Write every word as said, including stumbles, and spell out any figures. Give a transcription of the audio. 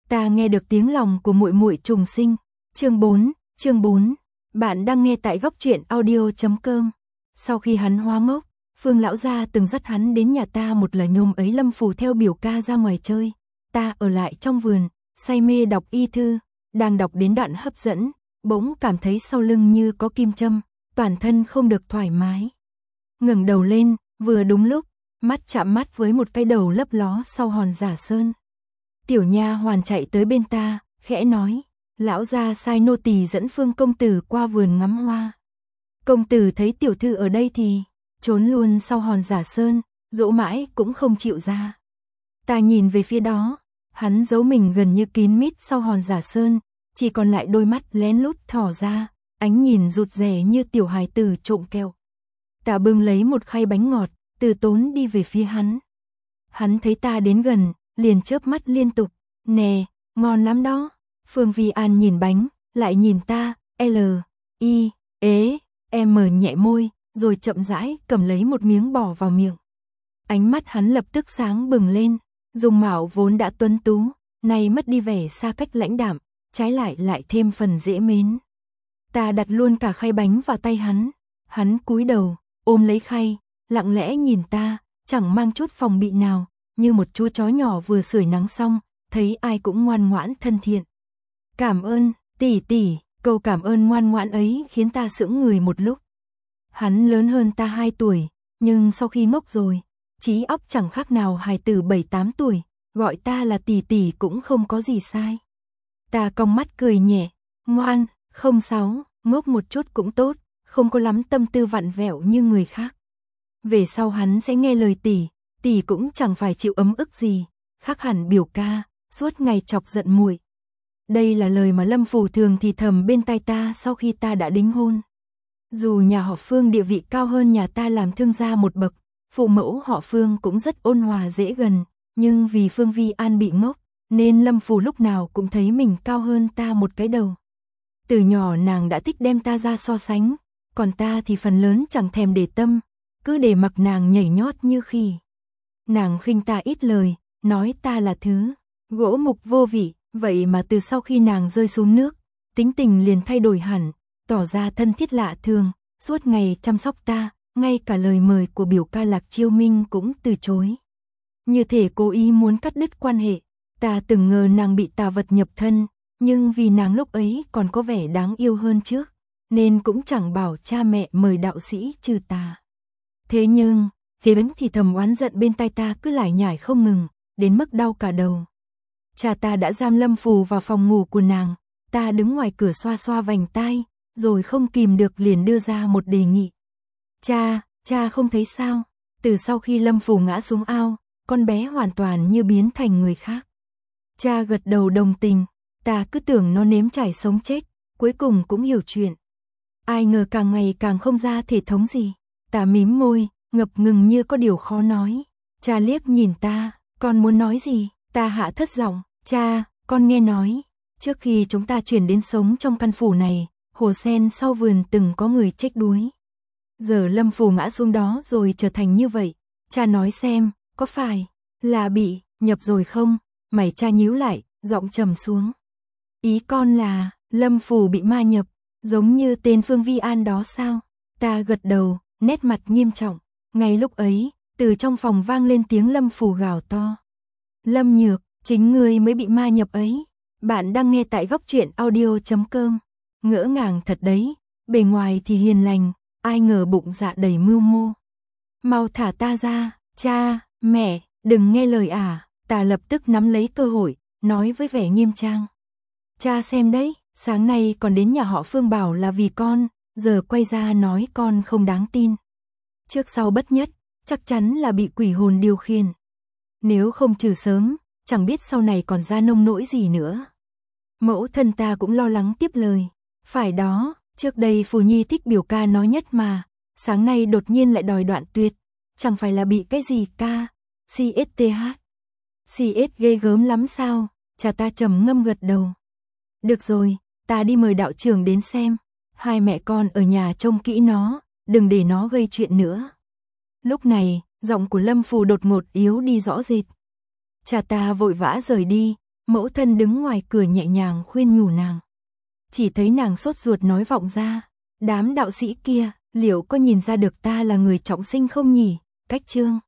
Ta nghe được tiếng lòng của muội muội trùng sinh. Chương bốn, chương bốn. Bạn đang nghe tại góc truyện audio chấm com. Sau khi hắn hóa ngốc, Phương lão gia từng dắt hắn đến nhà ta một lần. Nhôm ấy Lâm Phù theo biểu ca ra ngoài chơi, ta ở lại trong vườn, say mê đọc y thư, đang đọc đến đoạn hấp dẫn, bỗng cảm thấy sau lưng như có kim châm, toàn thân không được thoải mái. Ngẩng đầu lên, vừa đúng lúc, mắt chạm mắt với một cái đầu lấp ló sau hòn giả sơn. Tiểu nha hoàn chạy tới bên ta, khẽ nói, lão gia sai nô tỳ dẫn Phương công tử qua vườn ngắm hoa. Công tử thấy tiểu thư ở đây thì trốn luôn sau hòn giả sơn, dỗ mãi cũng không chịu ra. Ta nhìn về phía đó, hắn giấu mình gần như kín mít sau hòn giả sơn, chỉ còn lại đôi mắt lén lút thỏ ra, ánh nhìn rụt rè như tiểu hài tử trộm kẹo. Ta bưng lấy một khay bánh ngọt, từ tốn đi về phía hắn. Hắn thấy ta đến gần, liền chớp mắt liên tục, nè, ngon lắm đó. Phương Vi An nhìn bánh, lại nhìn ta, L, I, ế, M nhẹ môi, rồi chậm rãi cầm lấy một miếng bỏ vào miệng. Ánh mắt hắn lập tức sáng bừng lên, dung mạo vốn đã tuấn tú, nay mất đi vẻ xa cách lãnh đạm, trái lại lại thêm phần dễ mến. Ta đặt luôn cả khay bánh vào tay hắn, hắn cúi đầu, ôm lấy khay, lặng lẽ nhìn ta, chẳng mang chút phòng bị nào, như một chú chó nhỏ vừa sưởi nắng xong, thấy ai cũng ngoan ngoãn thân thiện. Cảm ơn, tỷ tỷ, câu cảm ơn ngoan ngoãn ấy khiến ta sững người một lúc. Hắn lớn hơn ta hai tuổi, nhưng sau khi ngốc rồi, trí óc chẳng khác nào hài tử bảy tám tuổi, gọi ta là tỷ tỷ cũng không có gì sai. Ta cong mắt cười nhẹ, ngoan, không sao, ngốc một chút cũng tốt, không có lắm tâm tư vặn vẹo như người khác. Về sau hắn sẽ nghe lời tỷ, tỷ cũng chẳng phải chịu ấm ức gì, khác hẳn biểu ca, suốt ngày chọc giận muội. Đây là lời mà Lâm Phù thường thì thầm bên tai ta sau khi ta đã đính hôn. Dù nhà họ Phương địa vị cao hơn nhà ta làm thương gia một bậc, phụ mẫu họ Phương cũng rất ôn hòa dễ gần, nhưng vì Phương Vi An bị ngốc, nên Lâm Phù lúc nào cũng thấy mình cao hơn ta một cái đầu. Từ nhỏ nàng đã thích đem ta ra so sánh, còn ta thì phần lớn chẳng thèm để tâm, cứ để mặc nàng nhảy nhót như khỉ. Nàng khinh ta ít lời, nói ta là thứ gỗ mục vô vị, vậy mà từ sau khi nàng rơi xuống nước, tính tình liền thay đổi hẳn, tỏ ra thân thiết lạ thường, suốt ngày chăm sóc ta, ngay cả lời mời của biểu ca Lạc Chiêu Minh cũng từ chối. Như thể cố ý muốn cắt đứt quan hệ, ta từng ngờ nàng bị tà vật nhập thân, nhưng vì nàng lúc ấy còn có vẻ đáng yêu hơn trước, nên cũng chẳng bảo cha mẹ mời đạo sĩ trừ tà. Thế nhưng, thế vẫn thì thầm oán giận bên tai ta cứ lải nhải không ngừng, đến mức đau cả đầu. Cha ta đã giam Lâm Phù vào phòng ngủ của nàng, ta đứng ngoài cửa xoa xoa vành tai, rồi không kìm được liền đưa ra một đề nghị. Cha, cha không thấy sao, từ sau khi Lâm Phù ngã xuống ao, con bé hoàn toàn như biến thành người khác. Cha gật đầu đồng tình, ta cứ tưởng nó nếm trải sống chết, cuối cùng cũng hiểu chuyện. Ai ngờ càng ngày càng không ra thể thống gì, ta mím môi, ngập ngừng như có điều khó nói. Cha liếc nhìn ta, con muốn nói gì, ta hạ thất giọng, cha, con nghe nói, trước khi chúng ta chuyển đến sống trong căn phủ này, hồ sen sau vườn từng có người chết đuối. Giờ Lâm Phù ngã xuống đó rồi trở thành như vậy, cha nói xem, có phải là bị nhập rồi không? Mày cha nhíu lại, giọng trầm xuống. Ý con là, Lâm Phù bị ma nhập, giống như tên Phương Vi An đó sao? Ta gật đầu, nét mặt nghiêm trọng. Ngay lúc ấy, từ trong phòng vang lên tiếng Lâm Phù gào to. Lâm Nhược, chính ngươi mới bị ma nhập ấy. Bạn đang nghe tại góc truyện audio chấm com. Ngỡ ngàng thật đấy, bề ngoài thì hiền lành, ai ngờ bụng dạ đầy mưu mô. Mau thả ta ra, cha, mẹ, đừng nghe lời à. Ta lập tức nắm lấy cơ hội, nói với vẻ nghiêm trang. Cha xem đấy, sáng nay còn đến nhà họ Phương bảo là vì con, giờ quay ra nói con không đáng tin. Trước sau bất nhất, chắc chắn là bị quỷ hồn điều khiển. Nếu không trừ sớm, chẳng biết sau này còn ra nông nỗi gì nữa. Mẫu thân ta cũng lo lắng tiếp lời. Phải đó, trước đây Phù Nhi thích biểu ca nói nhất mà, sáng nay đột nhiên lại đòi đoạn tuyệt, chẳng phải là bị cái gì ca, xê ét tê hát. xê ét ghê gớm lắm sao, cha ta trầm ngâm gật đầu. Được rồi, ta đi mời đạo trưởng đến xem, hai mẹ con ở nhà trông kỹ nó, đừng để nó gây chuyện nữa. Lúc này, giọng của Lâm Phù đột ngột yếu đi rõ rệt. Cha ta vội vã rời đi, Mẫu thân đứng ngoài cửa nhẹ nhàng khuyên nhủ nàng. Chỉ thấy nàng sốt ruột nói vọng ra, đám đạo sĩ kia, liệu có nhìn ra được ta là người trọng sinh không nhỉ? Cách chương